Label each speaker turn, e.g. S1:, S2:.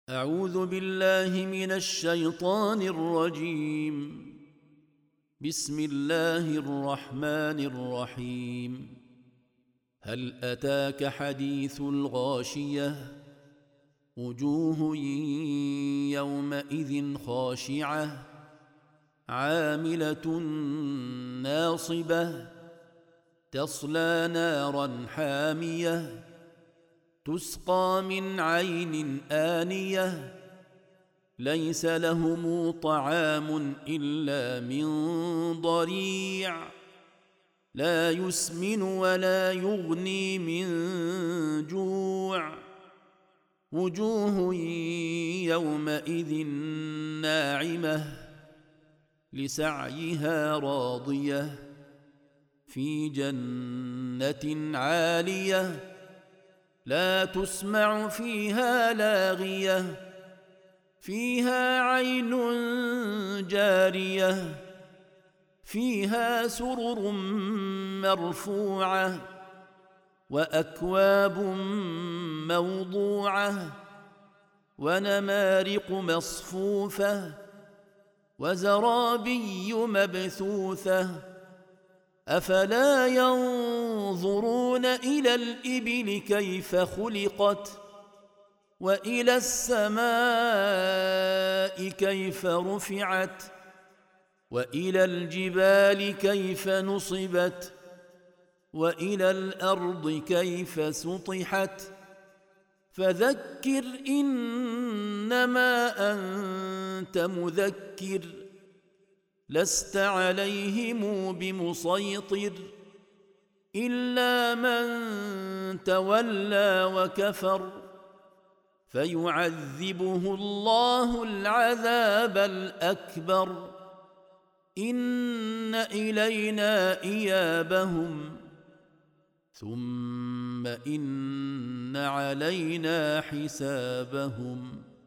S1: أعوذ بالله من الشيطان الرجيم. بسم الله الرحمن الرحيم. هل أتاك حديث الغاشية؟ وجوه يومئذ خاشعة عاملة ناصبة تصلى نارا حامية تسقى من عين آنية ليس لهم طعام إلا من ضريع لا يسمن ولا يغني من جوع وجوه يومئذ ناعمة لسعيها راضية في جنة عالية لا تسمع فيها لاغية فيها عين جارية فيها سرر مرفوعة وأكواب موضوعة ونمارق مصفوفة وزرابي مبثوثة أفلا ينظرون إلى الإبل كيف خلقت وإلى السماء كيف رفعت وإلى الجبال كيف نصبت وإلى الأرض كيف سطحت فذكر إنما أنت مذكر لست عليهم بمسيطر إلا من تولى وكفر فيعذبه الله العذاب الأكبر إن إلينا إيابهم ثم إن علينا حسابهم